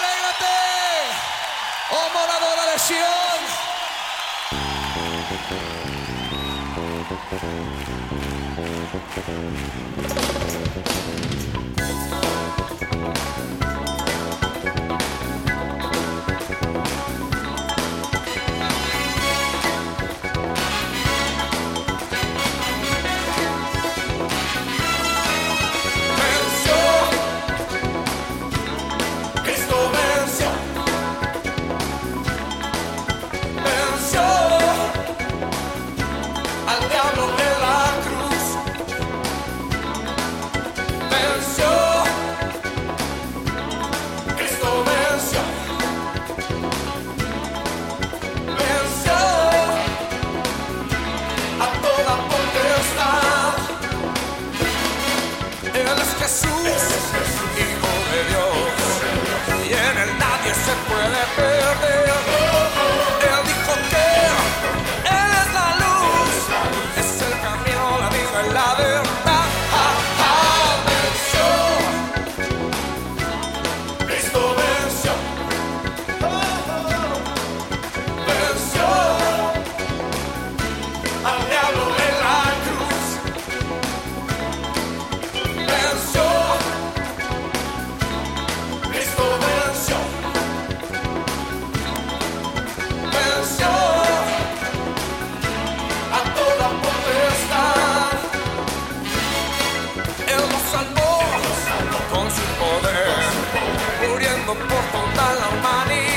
alégrate, oh moradora de Sion. Jesús, Hijo de Dios, y en él nadie se puede perder. Él dijo que Él es la luz, es el camino, la vida y la verdad. Venció, Cristo venció, venció al diablo en la cruz. Venció, Cristo venció, venció a toda potestad. Él nos salvó con su poder, muriendo por toda la humanidad.